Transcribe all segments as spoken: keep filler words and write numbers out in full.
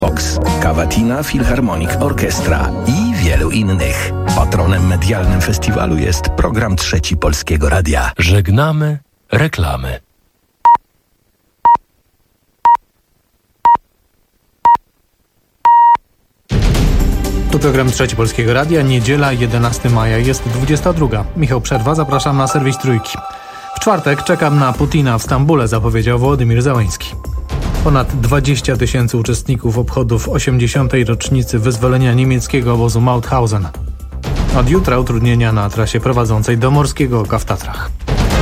Vox, Cavatina Philharmonic Orchestra i wielu innych. Patronem medialnym festiwalu jest program Trzeci Polskiego Radia. Żegnamy reklamy. Tu program Trzeci Polskiego Radia, niedziela jedenastego maja, jest dwudziesta druga. Michał Przerwa, zapraszam na serwis Trójki. W czwartek czekam na Putina w Stambule, zapowiedział Wołodymyr Zełenski. Ponad dwadzieścia tysięcy uczestników obchodów osiemdziesiątej rocznicy wyzwolenia niemieckiego obozu Mauthausen. Od jutra utrudnienia na trasie prowadzącej do Morskiego Oka w Tatrach.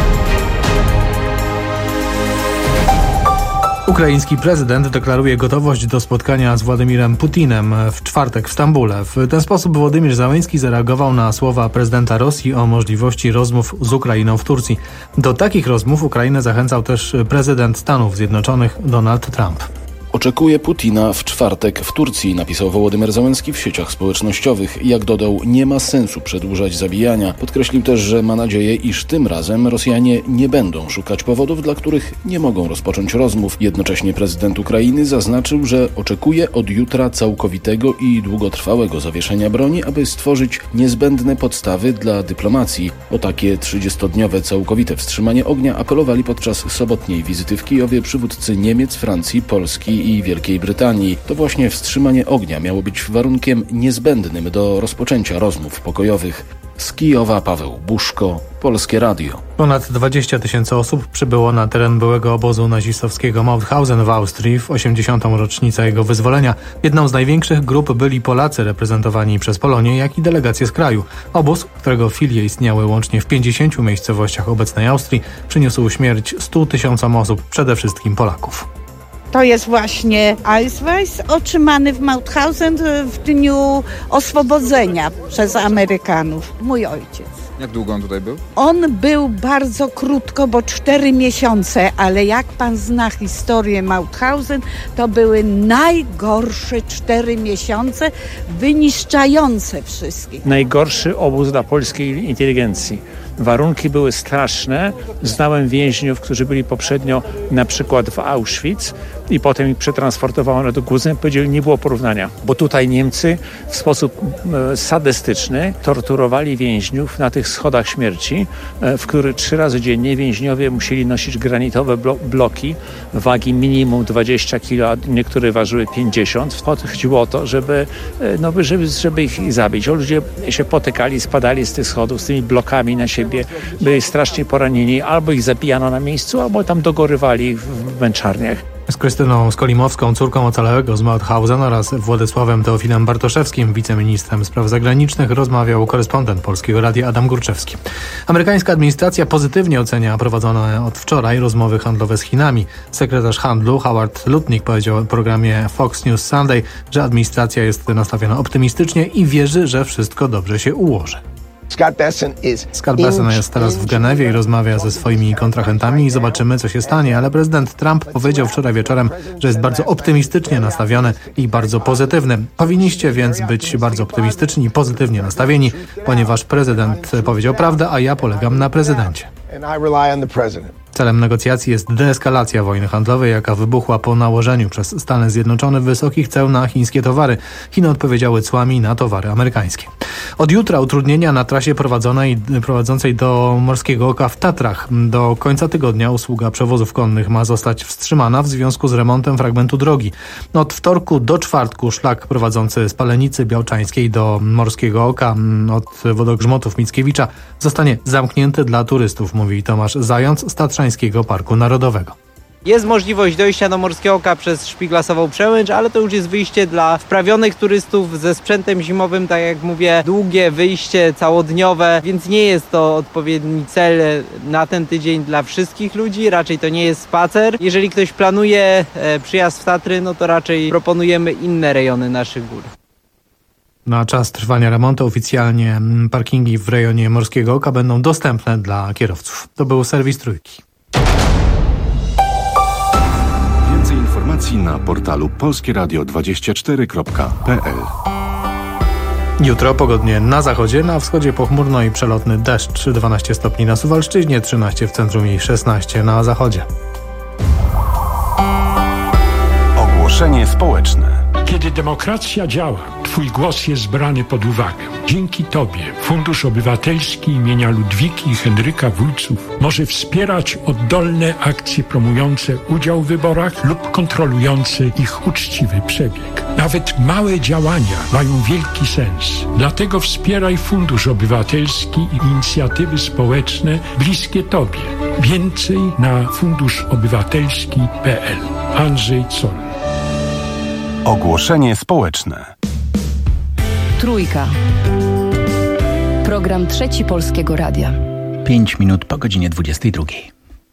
Ukraiński prezydent deklaruje gotowość do spotkania z Władimirem Putinem w czwartek w Stambule. W ten sposób Wołodymyr Zełenski zareagował na słowa prezydenta Rosji o możliwości rozmów z Ukrainą w Turcji. Do takich rozmów Ukrainę zachęcał też prezydent Stanów Zjednoczonych Donald Trump. Oczekuje Putina w czwartek w Turcji, napisał Wołodymyr Zełenski w sieciach społecznościowych. Jak dodał, nie ma sensu przedłużać zabijania. Podkreślił też, że ma nadzieję, iż tym razem Rosjanie nie będą szukać powodów, dla których nie mogą rozpocząć rozmów. Jednocześnie prezydent Ukrainy zaznaczył, że oczekuje od jutra całkowitego i długotrwałego zawieszenia broni, aby stworzyć niezbędne podstawy dla dyplomacji. O takie trzydziestodniowe całkowite wstrzymanie ognia apelowali podczas sobotniej wizyty w Kijowie przywódcy Niemiec, Francji, Polski i Wielkiej Brytanii. To właśnie wstrzymanie ognia miało być warunkiem niezbędnym do rozpoczęcia rozmów pokojowych. Z Kijowa Paweł Buszko, Polskie Radio. Ponad dwadzieścia tysięcy osób przybyło na teren byłego obozu nazistowskiego Mauthausen w Austrii w osiemdziesiątą rocznicę jego wyzwolenia. Jedną z największych grup byli Polacy reprezentowani przez Polonię, jak i delegacje z kraju. Obóz, którego filie istniały łącznie w pięćdziesięciu miejscowościach obecnej Austrii, przyniósł śmierć stu tysiącom osób, przede wszystkim Polaków. To jest właśnie Ausweis otrzymany w Mauthausen w dniu oswobodzenia przez Amerykanów. Mój ojciec. Jak długo on tutaj był? On był bardzo krótko, bo cztery miesiące, ale jak pan zna historię Mauthausen, to były najgorsze cztery miesiące, wyniszczające wszystkich. Najgorszy obóz dla polskiej inteligencji. Warunki były straszne. Znałem więźniów, którzy byli poprzednio na przykład w Auschwitz i potem ich przetransportowano do Guzen. Powiedzieli, nie było porównania, bo tutaj Niemcy w sposób e, sadystyczny torturowali więźniów na tych schodach śmierci, e, w których trzy razy dziennie więźniowie musieli nosić granitowe blo- bloki wagi minimum dwadzieścia kilo, a niektóre ważyły pięćdziesiąt. Chodziło o to, żeby, e, no, żeby, żeby ich zabić. Ludzie się potykali, spadali z tych schodów z tymi blokami na siebie. Byli strasznie poranieni, albo ich zabijano na miejscu, albo tam dogorywali ich w męczarniach. Z Krystyną Skolimowską, córką ocalałego z Mauthausen, oraz Władysławem Teofilem Bartoszewskim, wiceministrem spraw zagranicznych, rozmawiał korespondent Polskiego Radia Adam Górczewski. Amerykańska administracja pozytywnie ocenia prowadzone od wczoraj rozmowy handlowe z Chinami. Sekretarz handlu Howard Lutnick powiedział w programie Fox News Sunday, że administracja jest nastawiona optymistycznie i wierzy, że wszystko dobrze się ułoży. Scott Bessent is Scott Bessent jest teraz w Genewie i rozmawia ze swoimi kontrahentami i zobaczymy, co się stanie, ale prezydent Trump powiedział wczoraj wieczorem, że jest bardzo optymistycznie nastawiony i bardzo pozytywny. Powinniście więc być bardzo optymistyczni i pozytywnie nastawieni, ponieważ prezydent powiedział prawdę, a ja polegam na prezydencie. Celem negocjacji jest deeskalacja wojny handlowej, jaka wybuchła po nałożeniu przez Stany Zjednoczone wysokich ceł na chińskie towary. Chiny odpowiedziały cłami na towary amerykańskie. Od jutra utrudnienia na trasie prowadzonej, prowadzącej do Morskiego Oka w Tatrach. Do końca tygodnia usługa przewozów konnych ma zostać wstrzymana w związku z remontem fragmentu drogi. Od wtorku do czwartku szlak prowadzący z Palenicy Białczańskiej do Morskiego Oka od wodogrzmotów Mickiewicza zostanie zamknięty dla turystów, mówi Tomasz Zając z Tatrzańskiego Parku Narodowego. Jest możliwość dojścia do Morskiego Oka przez Szpiglasową Przełęcz, ale to już jest wyjście dla wprawionych turystów ze sprzętem zimowym, tak jak mówię, długie wyjście całodniowe, więc nie jest to odpowiedni cel na ten tydzień dla wszystkich ludzi, raczej to nie jest spacer. Jeżeli ktoś planuje przyjazd w Tatry, no to raczej proponujemy inne rejony naszych gór. Na czas trwania remontu oficjalnie parkingi w rejonie Morskiego Oka będą dostępne dla kierowców. To był serwis Trójki. Więcej informacji na portalu polskie radio dwadzieścia cztery kropka p l. Jutro pogodnie na zachodzie, na wschodzie pochmurno i przelotny deszcz, dwanaście stopni na Suwalszczyźnie, trzynaście w centrum i szesnaście na zachodzie. Ogłoszenie społeczne. Kiedy demokracja działa, Twój głos jest brany pod uwagę. Dzięki Tobie Fundusz Obywatelski imienia Ludwiki i Henryka Wójców może wspierać oddolne akcje promujące udział w wyborach lub kontrolujące ich uczciwy przebieg. Nawet małe działania mają wielki sens. Dlatego wspieraj Fundusz Obywatelski i inicjatywy społeczne bliskie Tobie. Więcej na fundusz obywatelski kropka p l. Andrzej Zoll. Ogłoszenie społeczne. Trójka. Program Trzeci Polskiego Radia. Pięć minut po godzinie dwudziestej drugiej.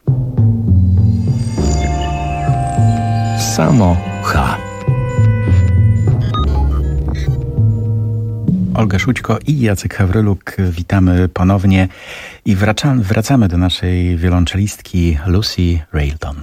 Samo H. Olga Szućko i Jacek Hawryluk, witamy ponownie i wracamy, wracamy do naszej wiolonczelistki Lucy Railton.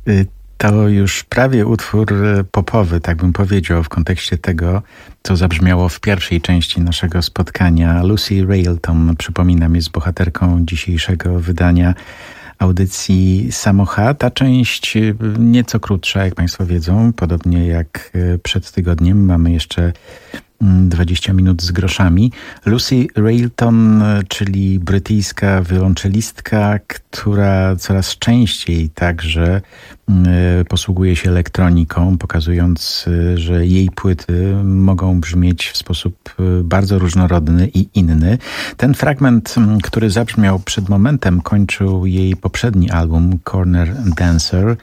To już prawie utwór popowy, tak bym powiedział, w kontekście tego, co zabrzmiało w pierwszej części naszego spotkania. Lucy Railton, przypominam, jest bohaterką dzisiejszego wydania audycji Samocha. Ta część nieco krótsza, jak Państwo wiedzą, podobnie jak przed tygodniem. Mamy jeszcze dwadzieścia minut z groszami. Lucy Railton, czyli brytyjska wiolonczelistka, która coraz częściej także posługuje się elektroniką, pokazując, że jej płyty mogą brzmieć w sposób bardzo różnorodny i inny. Ten fragment, który zabrzmiał przed momentem, kończył jej poprzedni album Corner Dancer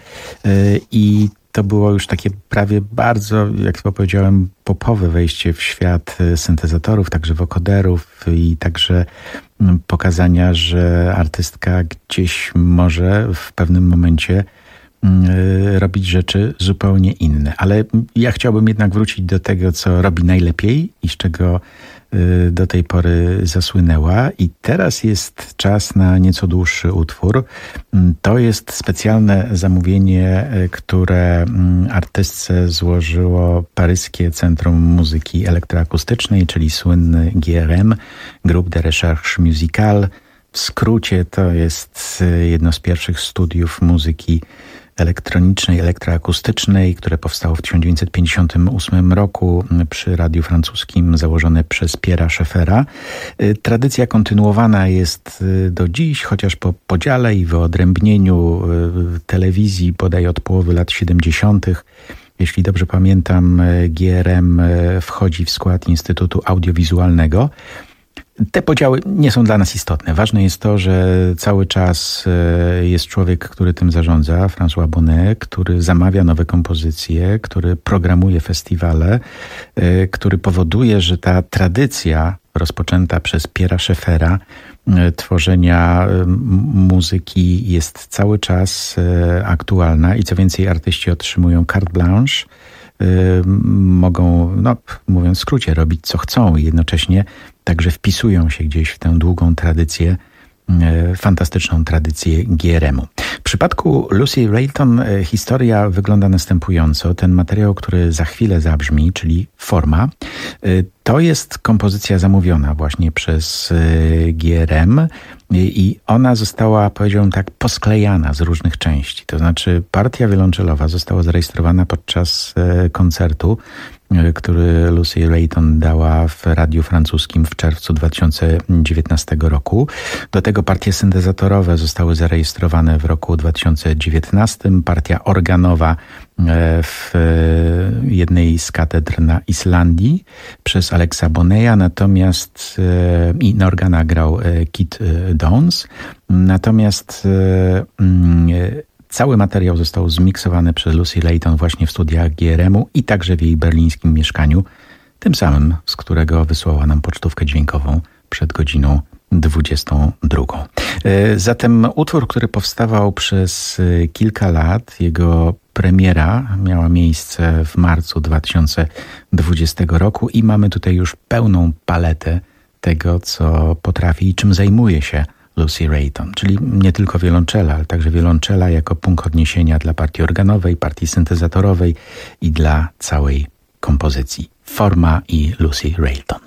i to było już takie prawie bardzo, jak powiedziałem, popowe wejście w świat syntezatorów, także wokoderów i także pokazania, że artystka gdzieś może w pewnym momencie robić rzeczy zupełnie inne. Ale ja chciałbym jednak wrócić do tego, co robi najlepiej i z czego do tej pory zasłynęła. I teraz jest czas na nieco dłuższy utwór. To jest specjalne zamówienie, które artystce złożyło paryskie Centrum Muzyki Elektroakustycznej, czyli słynny G R M, Groupe de Recherche Musicale. W skrócie to jest jedno z pierwszych studiów muzyki elektronicznej, elektroakustycznej, które powstało w tysiąc dziewięćset pięćdziesiątym ósmym roku przy radiu francuskim, założone przez Pierre'a Schaeffera. Tradycja kontynuowana jest do dziś, chociaż po podziale i wyodrębnieniu telewizji bodaj od połowy lat siedemdziesiątych. Jeśli dobrze pamiętam, G R M wchodzi w skład Instytutu Audiowizualnego. Te podziały nie są dla nas istotne. Ważne jest to, że cały czas jest człowiek, który tym zarządza, François Bonnet, który zamawia nowe kompozycje, który programuje festiwale, który powoduje, że ta tradycja rozpoczęta przez Pierre'a Schaeffera tworzenia muzyki jest cały czas aktualna i co więcej, artyści otrzymują carte blanche, mogą, no mówiąc w skrócie, robić co chcą i jednocześnie także wpisują się gdzieś w tę długą tradycję, fantastyczną tradycję G R M u. W przypadku Lucy Railton historia wygląda następująco. Ten materiał, który za chwilę zabrzmi, czyli Forma, to jest kompozycja zamówiona właśnie przez G R M i ona została, powiedziałbym tak, posklejana z różnych części. To znaczy partia wiolonczelowa została zarejestrowana podczas koncertu, który Lucy Railton dała w radiu francuskim w czerwcu dwa tysiące dziewiętnastego roku. Do tego partie syntezatorowe zostały zarejestrowane w roku dwa tysiące dziewiętnastym. Partia organowa w jednej z katedr na Islandii przez Alexa Boneya, natomiast i na organach grał Kit Downs. Natomiast cały materiał został zmiksowany przez Lucy Railton właśnie w studiach G R M u i także w jej berlińskim mieszkaniu, tym samym, z którego wysłała nam pocztówkę dźwiękową przed godziną dwudziestą drugą. Zatem utwór, który powstawał przez kilka lat, jego premiera miała miejsce w marcu dwa tysiące dwudziestego roku i mamy tutaj już pełną paletę tego, co potrafi i czym zajmuje się Lucy Railton, czyli nie tylko wiolonczela, ale także wiolonczela jako punkt odniesienia dla partii organowej, partii syntezatorowej i dla całej kompozycji. Forma i Lucy Railton.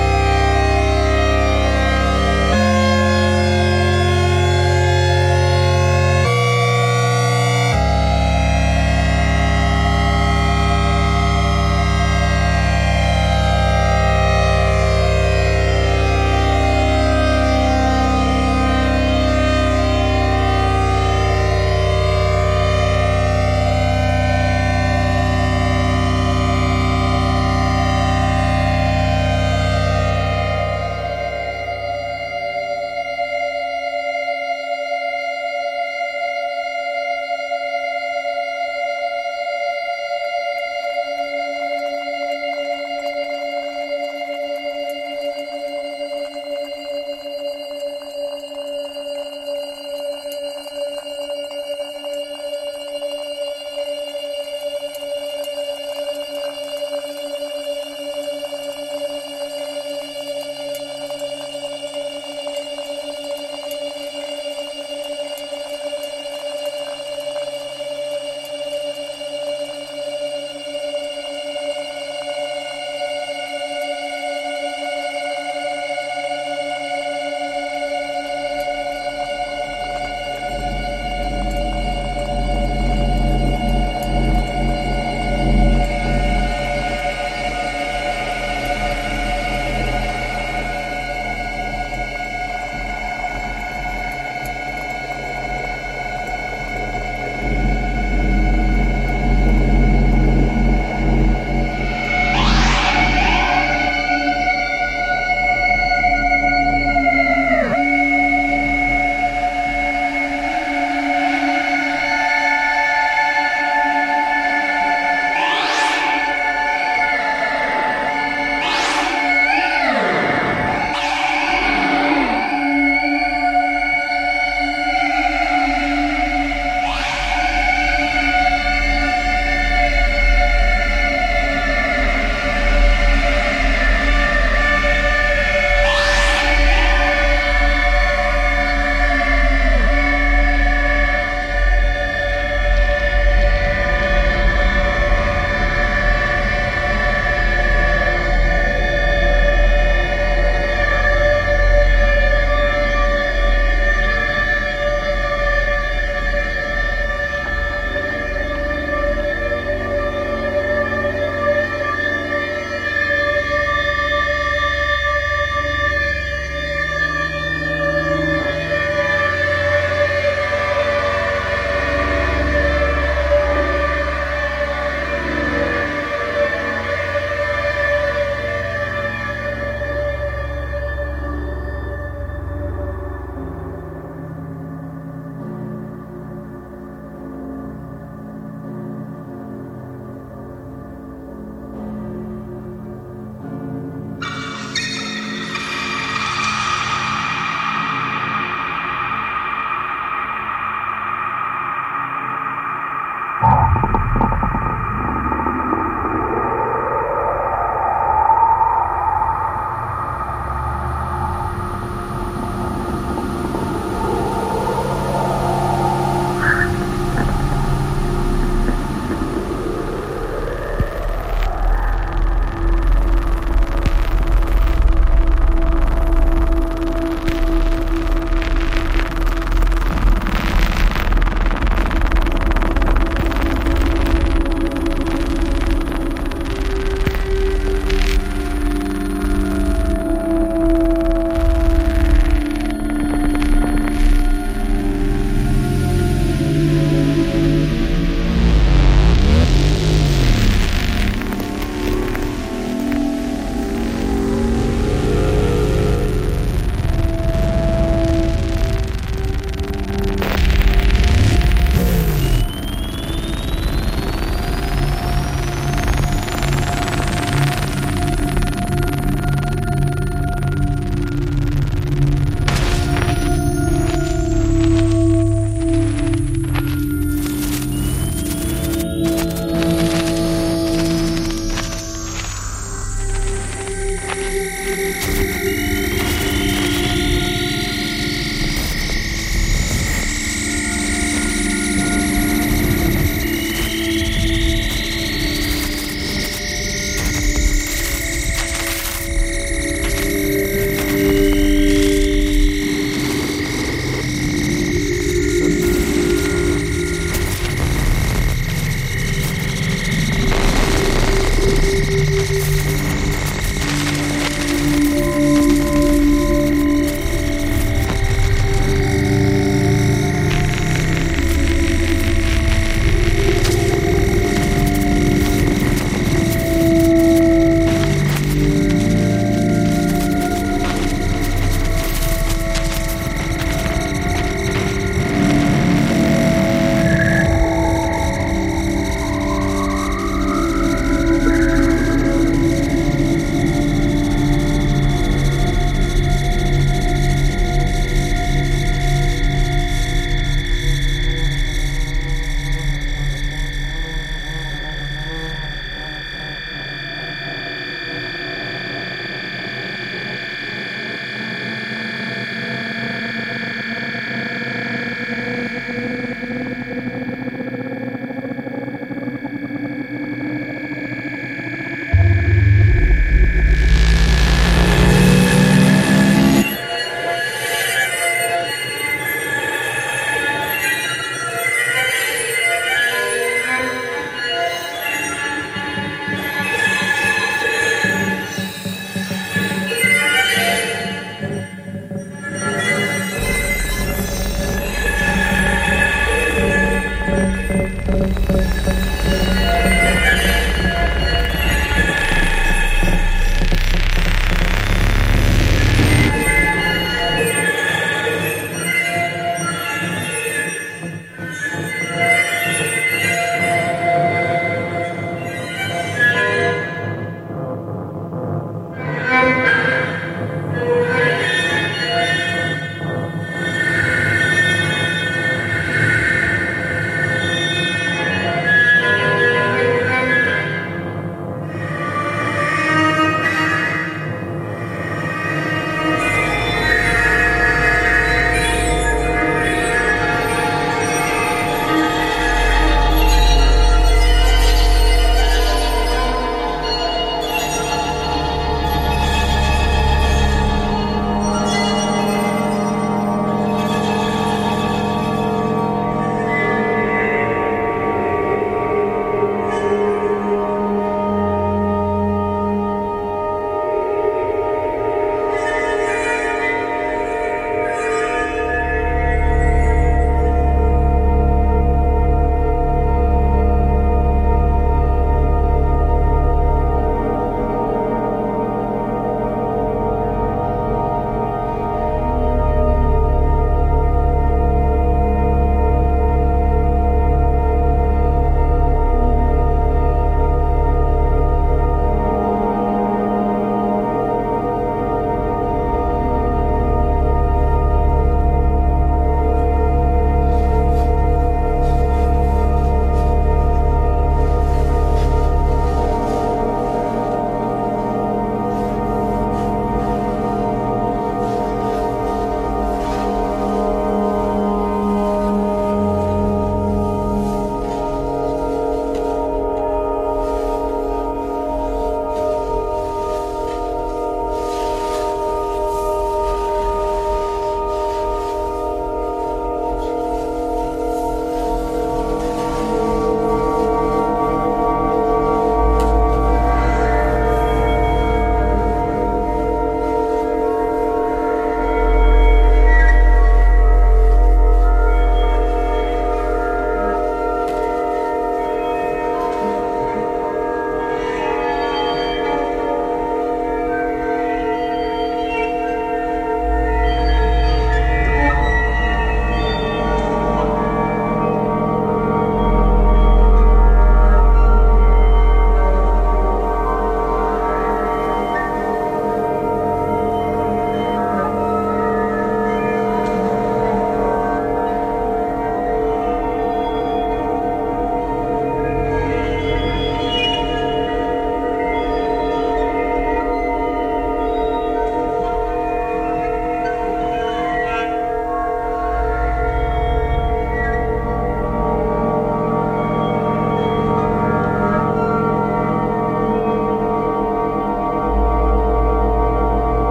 Thank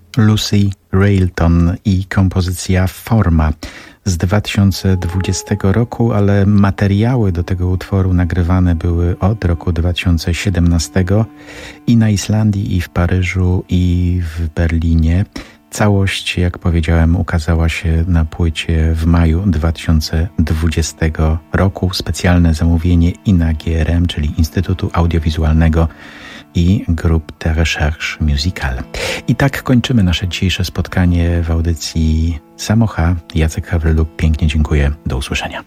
Lucy Railton i kompozycja Forma z dwa tysiące dwudziestego roku, ale materiały do tego utworu nagrywane były od roku dwa tysiące siedemnastego i na Islandii, i w Paryżu, i w Berlinie. Całość, jak powiedziałem, ukazała się na płycie w maju dwa tysiące dwudziestego roku. Specjalne zamówienie I N A G R M, czyli Instytutu Audiowizualnego i Groupe de Recherche Musicale. I tak kończymy nasze dzisiejsze spotkanie w audycji Samocha. Jacek Hawryluk, pięknie dziękuję. Do usłyszenia.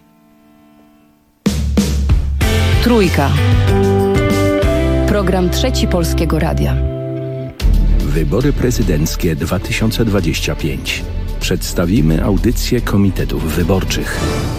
Trójka. Program Trzeci Polskiego Radia. Wybory prezydenckie dwa tysiące dwudziesty piąty. Przedstawimy audycję komitetów wyborczych.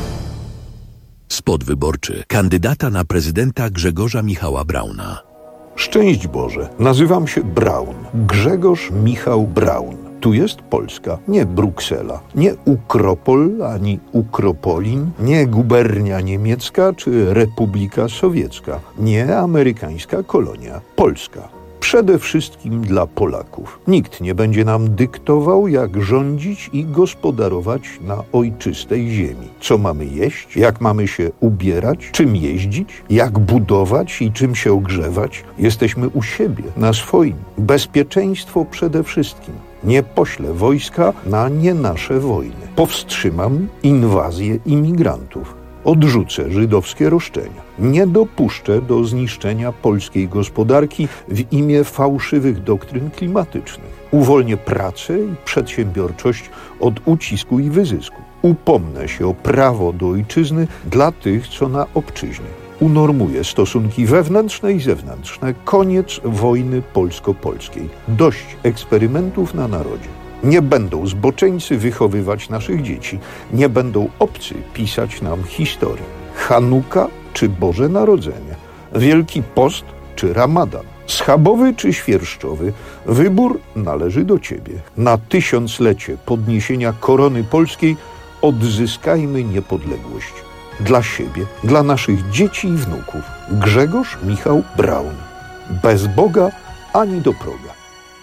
Spot wyborczy kandydata na prezydenta Grzegorza Michała Brauna. Szczęść Boże, nazywam się Braun, Grzegorz Michał Braun. Tu jest Polska, nie Bruksela, nie Ukropol ani Ukropolin, nie gubernia niemiecka czy Republika Sowiecka, nie amerykańska kolonia, Polska. Przede wszystkim dla Polaków. Nikt nie będzie nam dyktował, jak rządzić i gospodarować na ojczystej ziemi. Co mamy jeść, jak mamy się ubierać, czym jeździć, jak budować i czym się ogrzewać. Jesteśmy u siebie, na swoim. Bezpieczeństwo przede wszystkim. Nie poślę wojska na nie nasze wojny. Powstrzymam inwazję imigrantów. Odrzucę żydowskie roszczenia. Nie dopuszczę do zniszczenia polskiej gospodarki w imię fałszywych doktryn klimatycznych. Uwolnię pracę i przedsiębiorczość od ucisku i wyzysku. Upomnę się o prawo do ojczyzny dla tych, co na obczyźnie. Unormuję stosunki wewnętrzne i zewnętrzne. Koniec wojny polsko-polskiej. Dość eksperymentów na narodzie. Nie będą zboczeńcy wychowywać naszych dzieci. Nie będą obcy pisać nam historię. Chanuka czy Boże Narodzenie. Wielki Post czy Ramadan. Schabowy czy świerszczowy. Wybór należy do Ciebie. Na tysiąclecie podniesienia korony polskiej odzyskajmy niepodległość. Dla siebie, dla naszych dzieci i wnuków. Grzegorz Michał Braun. Bez Boga ani do proga.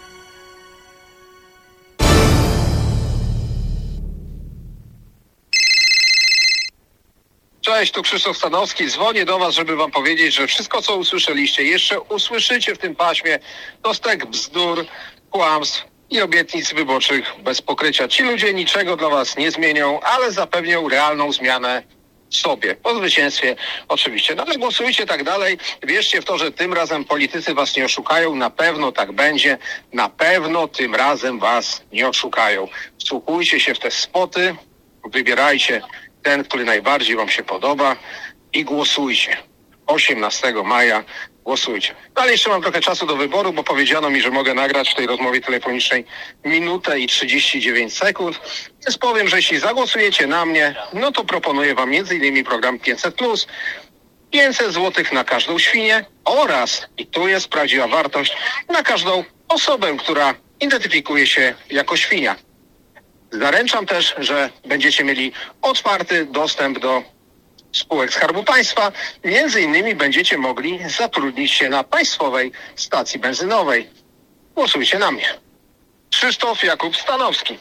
Cześć, tu Krzysztof Stanowski. Dzwonię do Was, żeby Wam powiedzieć, że wszystko, co usłyszeliście, jeszcze usłyszycie w tym paśmie, to stek bzdur, kłamstw i obietnic wyborczych bez pokrycia. Ci ludzie niczego dla Was nie zmienią, ale zapewnią realną zmianę sobie. Po zwycięstwie oczywiście. No ale głosujcie tak dalej. Wierzcie w to, że tym razem politycy Was nie oszukają. Na pewno tak będzie. Na pewno tym razem Was nie oszukają. Wsłuchujcie się w te spoty. Wybierajcie ten, który najbardziej Wam się podoba i głosujcie. osiemnastego maja głosujcie. No ale jeszcze mam trochę czasu do wyboru, bo powiedziano mi, że mogę nagrać w tej rozmowie telefonicznej minutę i trzydzieści dziewięć sekund. Więc powiem, że jeśli zagłosujecie na mnie, no to proponuję Wam między innymi program pięćset plus, pięćset złotych na każdą świnię oraz, i tu jest prawdziwa wartość, na każdą osobę, która identyfikuje się jako świnia. Zaręczam też, że będziecie mieli otwarty dostęp do spółek Skarbu Państwa. Między innymi będziecie mogli zatrudnić się na państwowej stacji benzynowej. Głosujcie na mnie. Krzysztof Jakub Stanowski.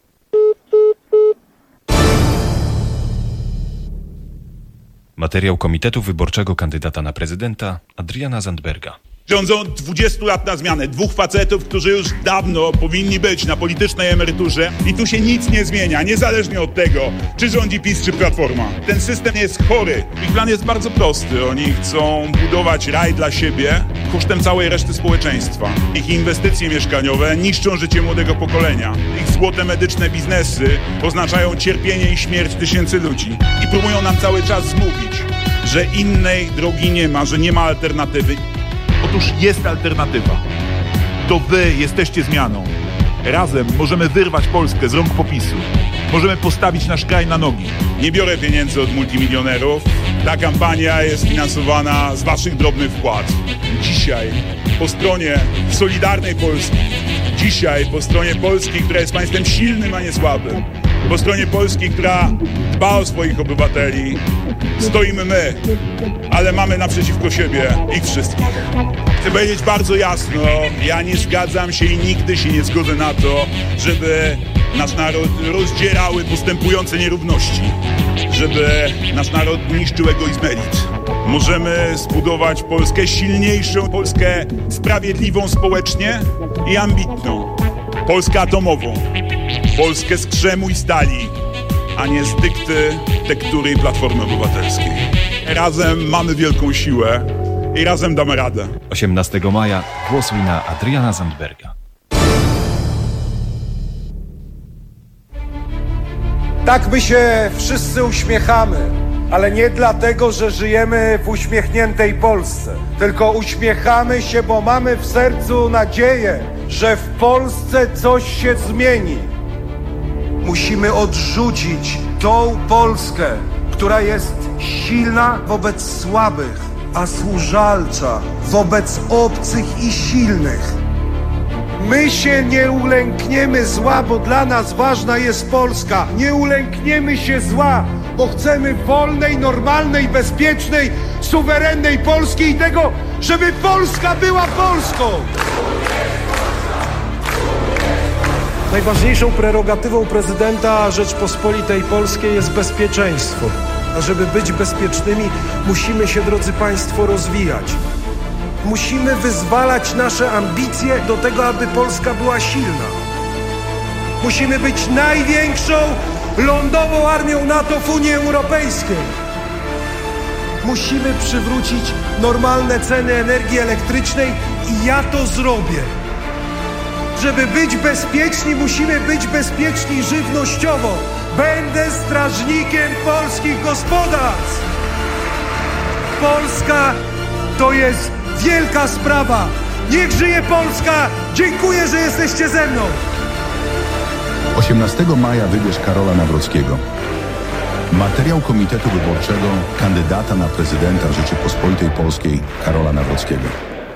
Materiał Komitetu Wyborczego kandydata na prezydenta Adriana Zandberga. Rządzą dwadzieścia lat na zmianę. Dwóch facetów, którzy już dawno powinni być na politycznej emeryturze i tu się nic nie zmienia, niezależnie od tego, czy rządzi PiS, czy Platforma. Ten system jest chory. Ich plan jest bardzo prosty. Oni chcą budować raj dla siebie kosztem całej reszty społeczeństwa. Ich inwestycje mieszkaniowe niszczą życie młodego pokolenia. Ich złote medyczne biznesy oznaczają cierpienie i śmierć tysięcy ludzi. I próbują nam cały czas zmówić, że innej drogi nie ma, że nie ma alternatywy. Otóż jest alternatywa. To wy jesteście zmianą. Razem możemy wyrwać Polskę z rąk popisu. Możemy postawić nasz kraj na nogi. Nie biorę pieniędzy od multimilionerów. Ta kampania jest finansowana z waszych drobnych wpłat. Dzisiaj po stronie Solidarnej Polski, dzisiaj po stronie Polski, która jest państwem silnym, a nie słabym, Po stronie Polski, która dba o swoich obywateli, stoimy my, ale mamy naprzeciwko siebie ich wszystkich. Chcę powiedzieć bardzo jasno, ja nie zgadzam się i nigdy się nie zgodzę na to, żeby nasz naród rozdzierały postępujące nierówności, żeby nasz naród niszczył egoizm elit. Możemy zbudować Polskę silniejszą, Polskę sprawiedliwą społecznie i ambitną. Polskę atomową, Polskę z krzemu i stali, a nie z dykty, tektury i Platformy Obywatelskiej. Razem mamy wielką siłę i razem damy radę. osiemnastego maja głosuj na Adriana Zandberga. Tak my się wszyscy uśmiechamy, ale nie dlatego, że żyjemy w uśmiechniętej Polsce, tylko uśmiechamy się, bo mamy w sercu nadzieję, że w Polsce coś się zmieni. Musimy odrzucić tą Polskę, która jest silna wobec słabych, a służalcza wobec obcych i silnych. My się nie ulękniemy zła, bo dla nas ważna jest Polska. Nie ulękniemy się zła, bo chcemy wolnej, normalnej, bezpiecznej, suwerennej Polski i tego, żeby Polska była Polską. Najważniejszą prerogatywą prezydenta Rzeczpospolitej Polskiej jest bezpieczeństwo. A żeby być bezpiecznymi, musimy się, drodzy Państwo, rozwijać. Musimy wyzwalać nasze ambicje do tego, aby Polska była silna. Musimy być największą lądową armią NATO w Unii Europejskiej. Musimy przywrócić normalne ceny energii elektrycznej i ja to zrobię. Żeby być bezpieczni, musimy być bezpieczni żywnościowo. Będę strażnikiem polskich gospodarstw. Polska to jest wielka sprawa. Niech żyje Polska! Dziękuję, że jesteście ze mną. osiemnastego maja wybierz Karola Nawrockiego. Materiał Komitetu Wyborczego kandydata na prezydenta Rzeczypospolitej Polskiej Karola Nawrockiego.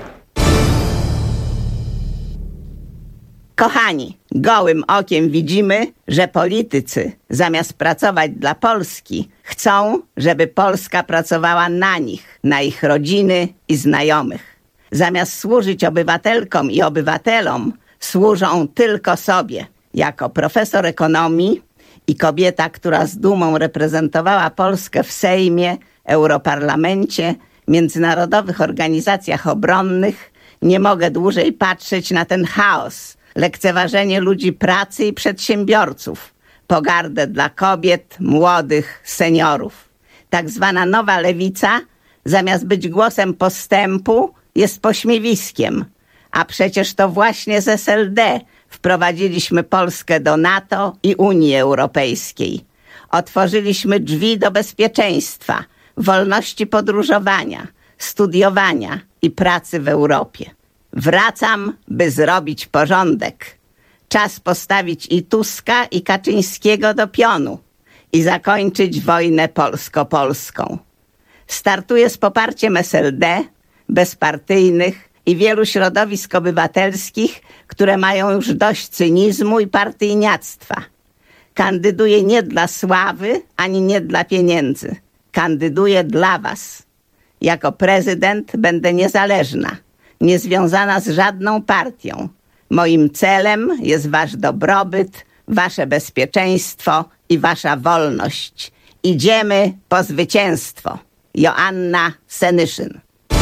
Kochani, gołym okiem widzimy, że politycy zamiast pracować dla Polski, chcą, żeby Polska pracowała na nich, na ich rodziny i znajomych. Zamiast służyć obywatelkom i obywatelom, służą tylko sobie. Jako profesor ekonomii i kobieta, która z dumą reprezentowała Polskę w Sejmie, Europarlamencie, międzynarodowych organizacjach obronnych, nie mogę dłużej patrzeć na ten chaos, lekceważenie ludzi pracy i przedsiębiorców, pogardę dla kobiet, młodych, seniorów. Tak zwana nowa lewica, zamiast być głosem postępu, jest pośmiewiskiem. A przecież to właśnie z S L D wprowadziliśmy Polskę do NATO i Unii Europejskiej. Otworzyliśmy drzwi do bezpieczeństwa, wolności podróżowania, studiowania i pracy w Europie. Wracam, by zrobić porządek. Czas postawić i Tuska, i Kaczyńskiego do pionu i zakończyć wojnę polsko-polską. Startuję z poparciem S L D, bezpartyjnych i wielu środowisk obywatelskich, które mają już dość cynizmu i partyjniactwa. Kandyduję nie dla sławy, ani nie dla pieniędzy. Kandyduję dla was. Jako prezydent będę niezależna, niezwiązana z żadną partią. Moim celem jest wasz dobrobyt, wasze bezpieczeństwo i wasza wolność. Idziemy po zwycięstwo. Joanna Senyszyn.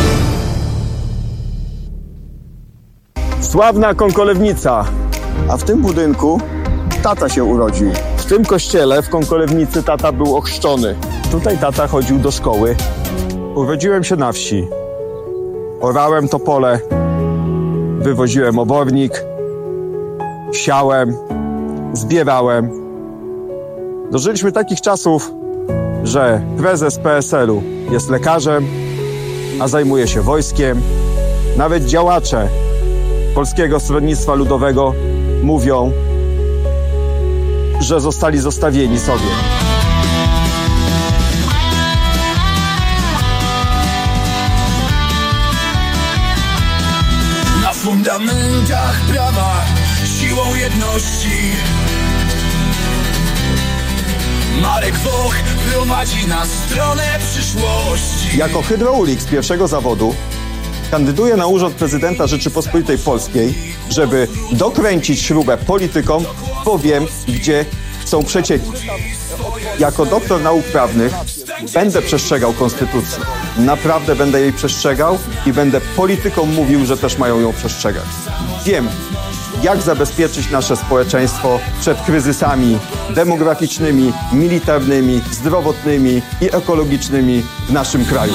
Sławna Kąkolewnica. A w tym budynku tata się urodził. W tym kościele w Kąkolewnicy tata był ochrzczony. Tutaj tata chodził do szkoły. Urodziłem się na wsi. Orałem to pole, wywoziłem obornik, siałem, zbierałem. Dożyliśmy takich czasów, że prezes P S L u jest lekarzem, a zajmuje się wojskiem. Nawet działacze Polskiego Stronnictwa Ludowego mówią, że zostali zostawieni sobie. Na fundamentach prawa, siłą jedności Marek Woch prowadzi nas w stronę przyszłości. Jako hydraulik z pierwszego zawodu kandyduję na urząd prezydenta Rzeczypospolitej Polskiej, żeby dokręcić śrubę politykom, bo wiem, gdzie chcą przecieki. Jako doktor nauk prawnych będę przestrzegał konstytucji. Naprawdę będę jej przestrzegał i będę politykom mówił, że też mają ją przestrzegać. Wiem, jak zabezpieczyć nasze społeczeństwo przed kryzysami demograficznymi, militarnymi, zdrowotnymi i ekologicznymi w naszym kraju.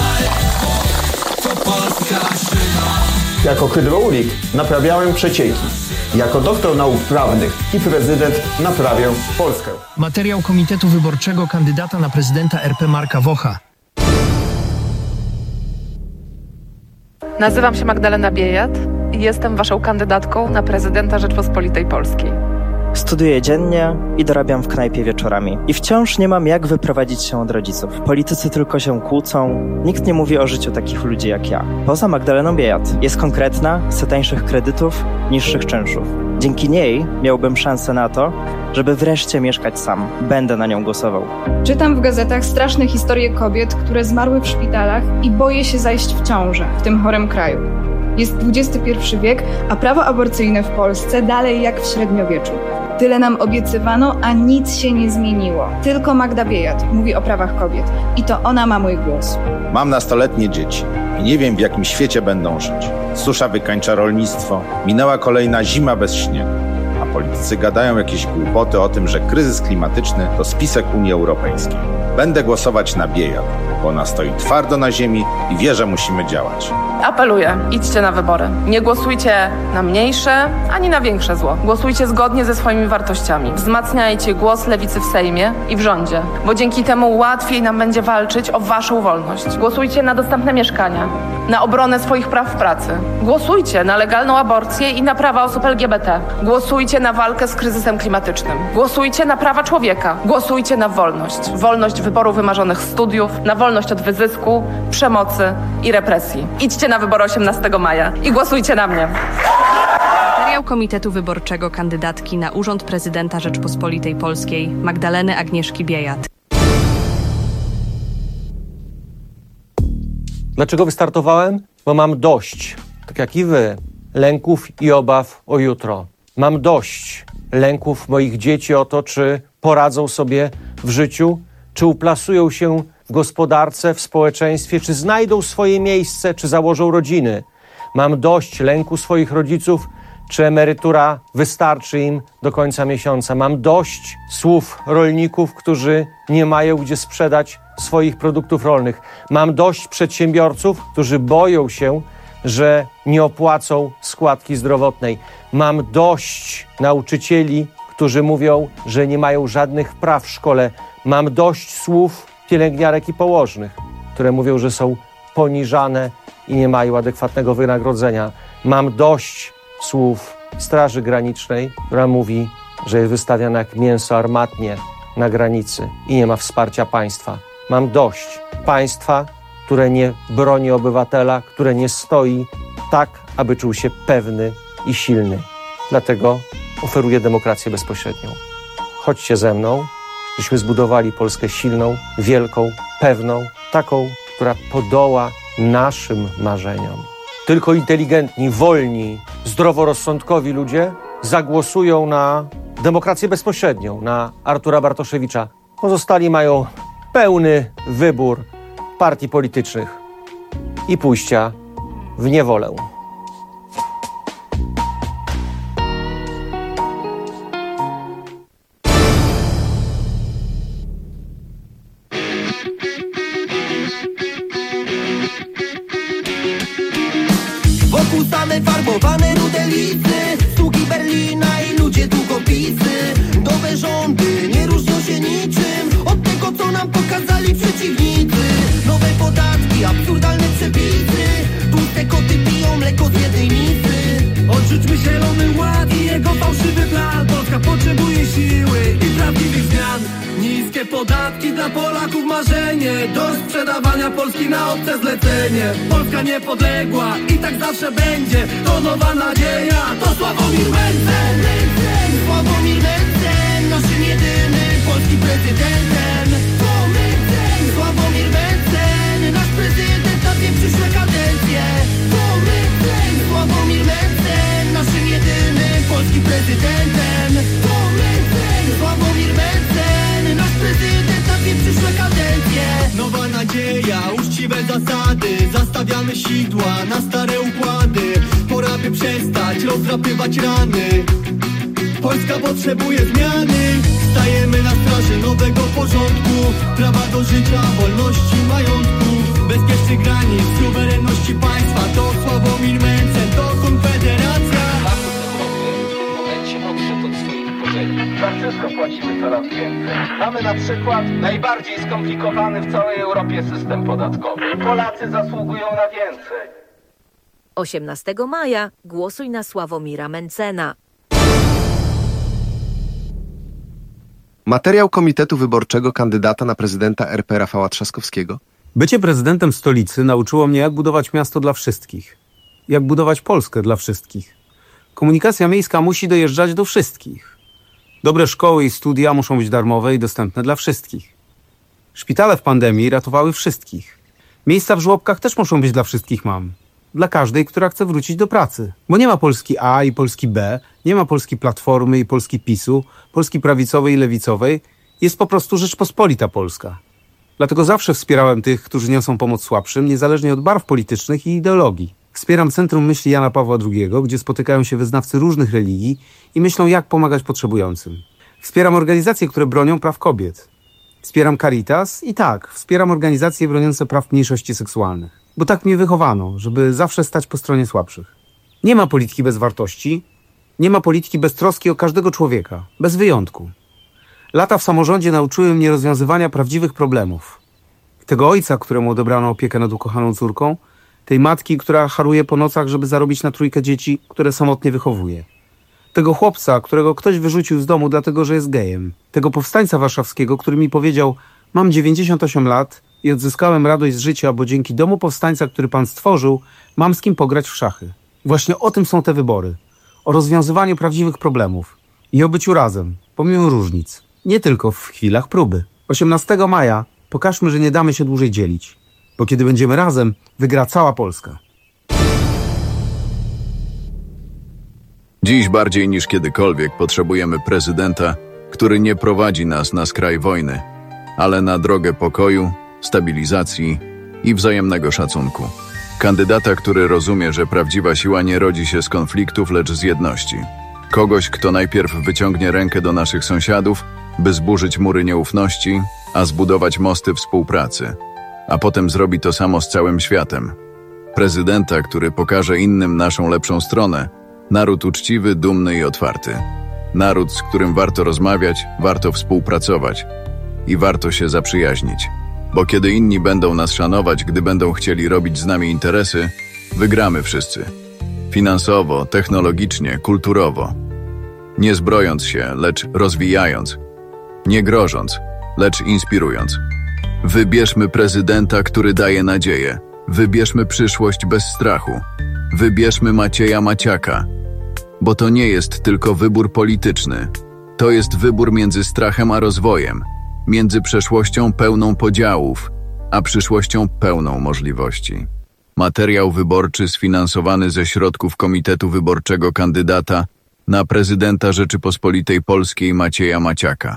Jako hydraulik naprawiałem przecieki. Jako doktor nauk prawnych i prezydent naprawię Polskę. Materiał Komitetu Wyborczego kandydata na prezydenta R P Marka Wocha. Nazywam się Magdalena Biejat i jestem waszą kandydatką na prezydenta Rzeczpospolitej Polskiej. Studiuję dziennie i dorabiam w knajpie wieczorami. I wciąż nie mam jak wyprowadzić się od rodziców. Politycy tylko się kłócą. Nikt nie mówi o życiu takich ludzi jak ja. Poza Magdaleną Biejat. Jest konkretna, chce tańszych kredytów, niższych czynszów. Dzięki niej miałbym szansę na to, żeby wreszcie mieszkać sam. Będę na nią głosował. Czytam w gazetach straszne historie kobiet, które zmarły w szpitalach i boję się zajść w ciążę w tym chorym kraju. Jest dwudziesty pierwszy wiek, a prawo aborcyjne w Polsce dalej jak w średniowieczu. Tyle nam obiecywano, a nic się nie zmieniło. Tylko Magda Biejat mówi o prawach kobiet. I to ona ma mój głos. Mam nastoletnie dzieci i nie wiem, w jakim świecie będą żyć. Susza wykańcza rolnictwo, minęła kolejna zima bez śniegu. A politycy gadają jakieś głupoty o tym, że kryzys klimatyczny to spisek Unii Europejskiej. Będę głosować na Biejat, bo ona stoi twardo na ziemi i wie, że musimy działać. Apeluję, idźcie na wybory. Nie głosujcie na mniejsze, ani na większe zło. Głosujcie zgodnie ze swoimi wartościami. Wzmacniajcie głos lewicy w Sejmie i w rządzie, bo dzięki temu łatwiej nam będzie walczyć o waszą wolność. Głosujcie na dostępne mieszkania, na obronę swoich praw w pracy. Głosujcie na legalną aborcję i na prawa osób L G B T. Głosujcie na walkę z kryzysem klimatycznym. Głosujcie na prawa człowieka. Głosujcie na wolność. Wolność wyboru wymarzonych studiów, na wolność od wyzysku, przemocy i represji. Idźcie na wybory osiemnastego maja i głosujcie na mnie. Materiał Komitetu Wyborczego kandydatki na urząd prezydenta Rzeczpospolitej Polskiej Magdaleny Agnieszki Biejat. Dlaczego wystartowałem? Bo mam dość, tak jak i wy, lęków i obaw o jutro. Mam dość lęków moich dzieci o to, czy poradzą sobie w życiu, czy uplasują się w gospodarce, w społeczeństwie, czy znajdą swoje miejsce, czy założą rodziny. Mam dość lęku swoich rodziców, czy emerytura wystarczy im do końca miesiąca. Mam dość słów rolników, którzy nie mają gdzie sprzedać swoich produktów rolnych. Mam dość przedsiębiorców, którzy boją się, że nie opłacą składki zdrowotnej. Mam dość nauczycieli, którzy mówią, że nie mają żadnych praw w szkole. Mam dość słów pielęgniarek i położnych, które mówią, że są poniżane i nie mają adekwatnego wynagrodzenia. Mam dość słów Straży Granicznej, która mówi, że jest wystawiana jak mięso armatnie na granicy i nie ma wsparcia państwa. Mam dość państwa, które nie broni obywatela, które nie stoi tak, aby czuł się pewny i silny. Dlatego oferuję demokrację bezpośrednią. Chodźcie ze mną, żeśmy zbudowali Polskę silną, wielką, pewną, taką, która podoła naszym marzeniom. Tylko inteligentni, wolni, zdroworozsądkowi ludzie zagłosują na demokrację bezpośrednią, na Artura Bartoszewicza. Pozostali mają pełny wybór partii politycznych i pójścia w niewolę. Wokół same farbowane rudelicy, sługi Berlina i ludzie długopisy. Nowe rządy nie różnią się niczym od tego, co nam pokazali przeciwnicy. Nowe podatki, absurdalne przepisy, tłuste koty piją mleko z jednej misy. Odrzućmy zielony ład i jego fałszywy plan. Polska potrzebuje siły i prawdziwych zmian. Niskie podatki dla Polaków marzenie. Dość sprzedawania Polski na obce zlecenie. Polska niepodległa i tak zawsze będzie. To nowa nadzieja, to Sławomir Mencen. Sławomir Mencen, naszym jedynym polskim prezydentem. prezydentem. To Mencen, Sławomir Mencen, nasz prezydent na dwie przyszłe kadencje. Nowa nadzieja, uczciwe zasady, zastawiamy sidła na stare układy. Pora by przestać rozdrapywać rany. Polska potrzebuje zmiany. Stajemy na straży nowego porządku, prawa do życia, wolności, majątku, bezpiecznych granic, suwerenności państwa. To Sławomir Mencen, to Konfederacja. W momencie odszedł od swoich korzeni. Za wszystko płacimy coraz więcej. Mamy na przykład najbardziej skomplikowany w całej Europie system podatkowy. Polacy zasługują na więcej. osiemnastego maja głosuj na Sławomira Mencena. Materiał Komitetu Wyborczego kandydata na prezydenta R P Rafała Trzaskowskiego. Bycie prezydentem stolicy nauczyło mnie, jak budować miasto dla wszystkich. Jak budować Polskę dla wszystkich. Komunikacja miejska musi dojeżdżać do wszystkich. Dobre szkoły i studia muszą być darmowe i dostępne dla wszystkich. Szpitale w pandemii ratowały wszystkich. Miejsca w żłobkach też muszą być dla wszystkich mam. Dla każdej, która chce wrócić do pracy. Bo nie ma Polski A i Polski B, nie ma Polski Platformy i Polski PiSu, Polski prawicowej i lewicowej. Jest po prostu Rzeczpospolita Polska. Dlatego zawsze wspierałem tych, którzy niosą pomoc słabszym, niezależnie od barw politycznych i ideologii. Wspieram Centrum Myśli Jana Pawła drugiego, gdzie spotykają się wyznawcy różnych religii i myślą, jak pomagać potrzebującym. Wspieram organizacje, które bronią praw kobiet. Wspieram Caritas i tak, wspieram organizacje broniące praw mniejszości seksualnych. Bo tak mnie wychowano, żeby zawsze stać po stronie słabszych. Nie ma polityki bez wartości, nie ma polityki bez troski o każdego człowieka, bez wyjątku. Lata w samorządzie nauczyły mnie rozwiązywania prawdziwych problemów. Tego ojca, któremu odebrano opiekę nad ukochaną córką, tej matki, która haruje po nocach, żeby zarobić na trójkę dzieci, które samotnie wychowuje. Tego chłopca, którego ktoś wyrzucił z domu dlatego, że jest gejem. Tego powstańca warszawskiego, który mi powiedział: mam dziewięćdziesiąt osiem lat i odzyskałem radość z życia, bo dzięki domu powstańca, który pan stworzył, mam z kim pograć w szachy. Właśnie o tym są te wybory. O rozwiązywaniu prawdziwych problemów. I o byciu razem, pomimo różnic. Nie tylko w chwilach próby. osiemnastego maja pokażmy, że nie damy się dłużej dzielić. Bo kiedy będziemy razem, wygra cała Polska. Dziś bardziej niż kiedykolwiek potrzebujemy prezydenta, który nie prowadzi nas na skraj wojny, ale na drogę pokoju, stabilizacji i wzajemnego szacunku. Kandydata, który rozumie, że prawdziwa siła nie rodzi się z konfliktów, lecz z jedności. Kogoś, kto najpierw wyciągnie rękę do naszych sąsiadów, by zburzyć mury nieufności, a zbudować mosty współpracy, a potem zrobi to samo z całym światem. Prezydenta, który pokaże innym naszą lepszą stronę, naród uczciwy, dumny i otwarty. Naród, z którym warto rozmawiać, warto współpracować i warto się zaprzyjaźnić. Bo kiedy inni będą nas szanować, gdy będą chcieli robić z nami interesy, wygramy wszyscy. Finansowo, technologicznie, kulturowo. Nie zbrojąc się, lecz rozwijając. Nie grożąc, lecz inspirując. Wybierzmy prezydenta, który daje nadzieję. Wybierzmy przyszłość bez strachu. Wybierzmy Macieja Maciaka. Bo to nie jest tylko wybór polityczny. To jest wybór między strachem a rozwojem. Między przeszłością pełną podziałów, a przyszłością pełną możliwości. Materiał wyborczy sfinansowany ze środków Komitetu Wyborczego kandydata na prezydenta Rzeczypospolitej Polskiej Macieja Maciaka.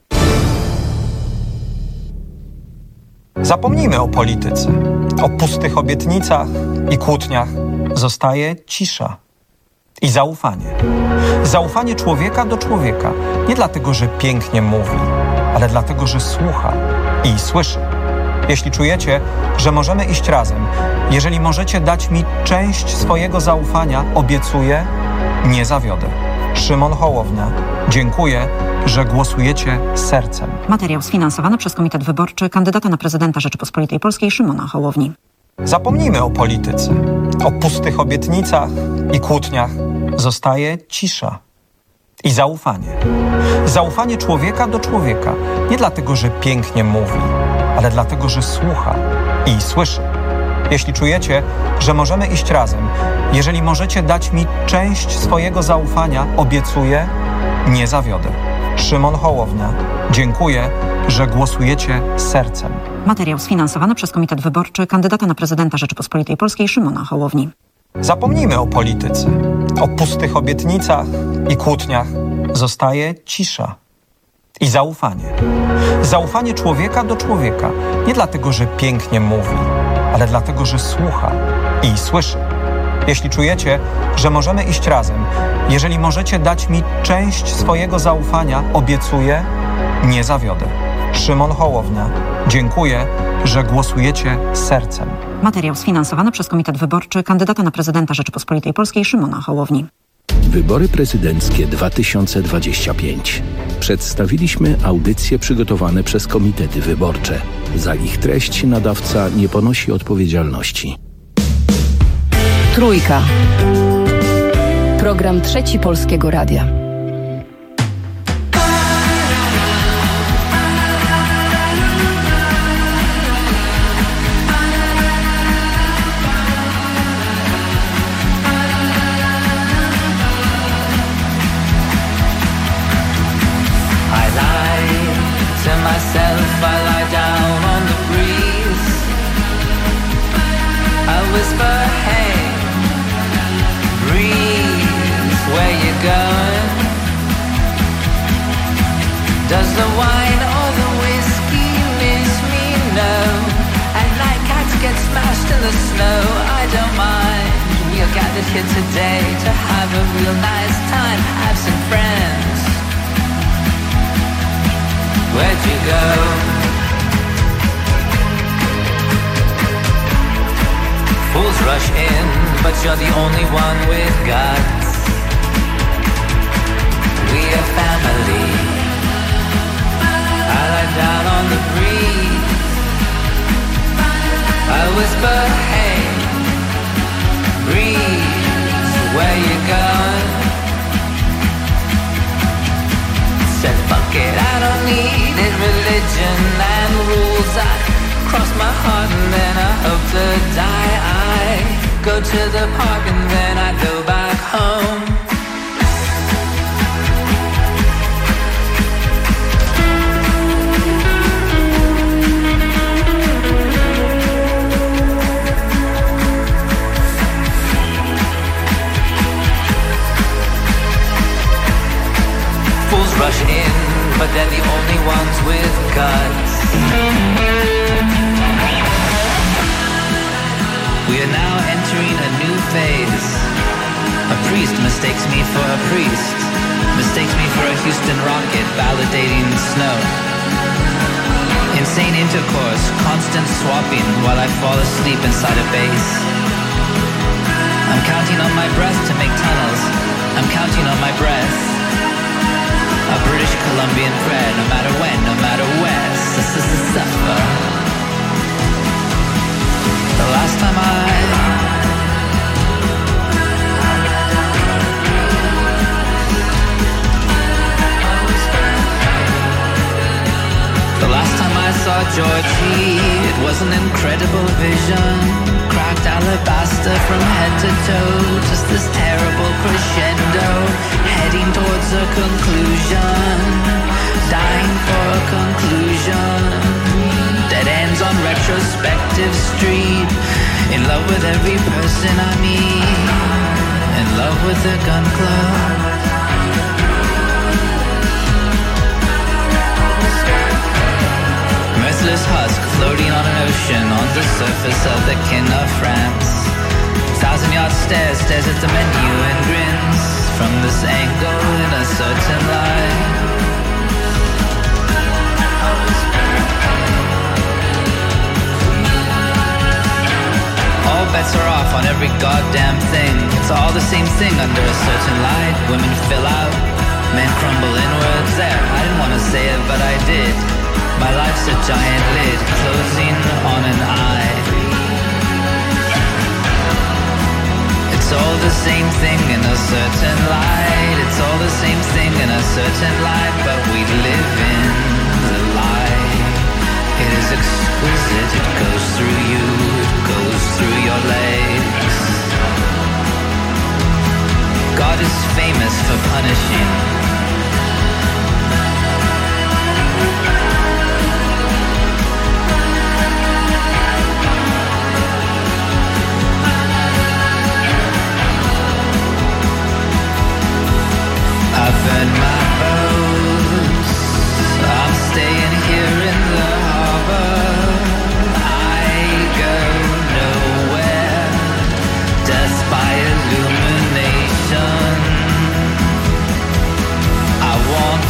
Zapomnijmy o polityce, o pustych obietnicach i kłótniach. Zostaje cisza i zaufanie. Zaufanie człowieka do człowieka. Nie dlatego, że pięknie mówi, ale dlatego, że słucha i słyszy. Jeśli czujecie, że możemy iść razem, jeżeli możecie dać mi część swojego zaufania, obiecuję, nie zawiodę. Szymon Hołownia. Dziękuję, że głosujecie sercem. Materiał sfinansowany przez Komitet Wyborczy kandydata na prezydenta Rzeczypospolitej Polskiej Szymona Hołowni. Zapomnijmy o polityce, o pustych obietnicach i kłótniach. Zostaje cisza i zaufanie. Zaufanie człowieka do człowieka. Nie dlatego, że pięknie mówi, ale dlatego, że słucha i słyszy. Jeśli czujecie, że możemy iść razem, jeżeli możecie dać mi część swojego zaufania, obiecuję, nie zawiodę. Szymon Hołownia. Dziękuję, że głosujecie sercem. Materiał sfinansowany przez Komitet Wyborczy kandydata na prezydenta Rzeczypospolitej Polskiej Szymona Hołowni. Zapomnijmy o polityce, o pustych obietnicach i kłótniach. Zostaje cisza i zaufanie. Zaufanie człowieka do człowieka. Nie dlatego, że pięknie mówi, ale dlatego, że słucha i słyszy. Jeśli czujecie, że możemy iść razem, jeżeli możecie dać mi część swojego zaufania, obiecuję, nie zawiodę. Szymon Hołownia. Dziękuję, że głosujecie sercem. Materiał sfinansowany przez Komitet Wyborczy kandydata na prezydenta Rzeczypospolitej Polskiej Szymona Hołowni. Wybory prezydenckie dwa tysiące dwadzieścia pięć. Przedstawiliśmy audycje przygotowane przez komitety wyborcze. Za ich treść nadawca nie ponosi odpowiedzialności. Trójka. Program Trzeci Polskiego Radia. Myself, I lie down on the breeze. I whisper, hey, breeze, where you going? Does the wine or the whiskey miss me? No. At night cats get smashed in the snow. I don't mind. We are gathered here today to have a real nice time. Have some friends. Where'd you go? Fools rush in, but you're the only one with guts. We are family. I lie down on the breeze. I whisper, hey, breeze, where you going? Said fuck it, I don't need it, religion and rules. I cross my heart and then I hope to die. I go to the park and then I go back home. Fools rush in, but they're the only ones with guts. We are now entering a new phase. A priest mistakes me for a priest, mistakes me for a Houston rocket validating snow. Insane intercourse, constant swapping while I fall asleep inside a base. I'm counting on my breath to make tunnels. I'm counting on my breath. A British Columbian prayer, no matter when, no matter where, suffer. The last time I The last time I saw Georgie, it was an incredible vision. Cracked alabaster from head to toe, just this terrible crescendo, heading towards a conclusion, dying for a conclusion. Dead ends on retrospective street, in love with every person I meet, in love with the gun club. Merciless husk floating on an ocean on the surface of the kin of France. Thousand yard stare stares at the menu and grins from this angle in a certain light. All bets are off on every goddamn thing. It's all the same thing under a certain light. Women fill out, men crumble inwards. There, I didn't want to say it, but I did. My life's a giant lid closing on an eye. It's all the same thing in a certain light. It's all the same thing in a certain light, but we live in the light. It is exquisite, it goes through you, it goes through your legs. God is famous for punishing.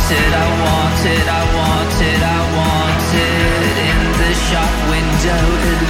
wanted, I wanted, I wanted, I wanted. In the shop window, the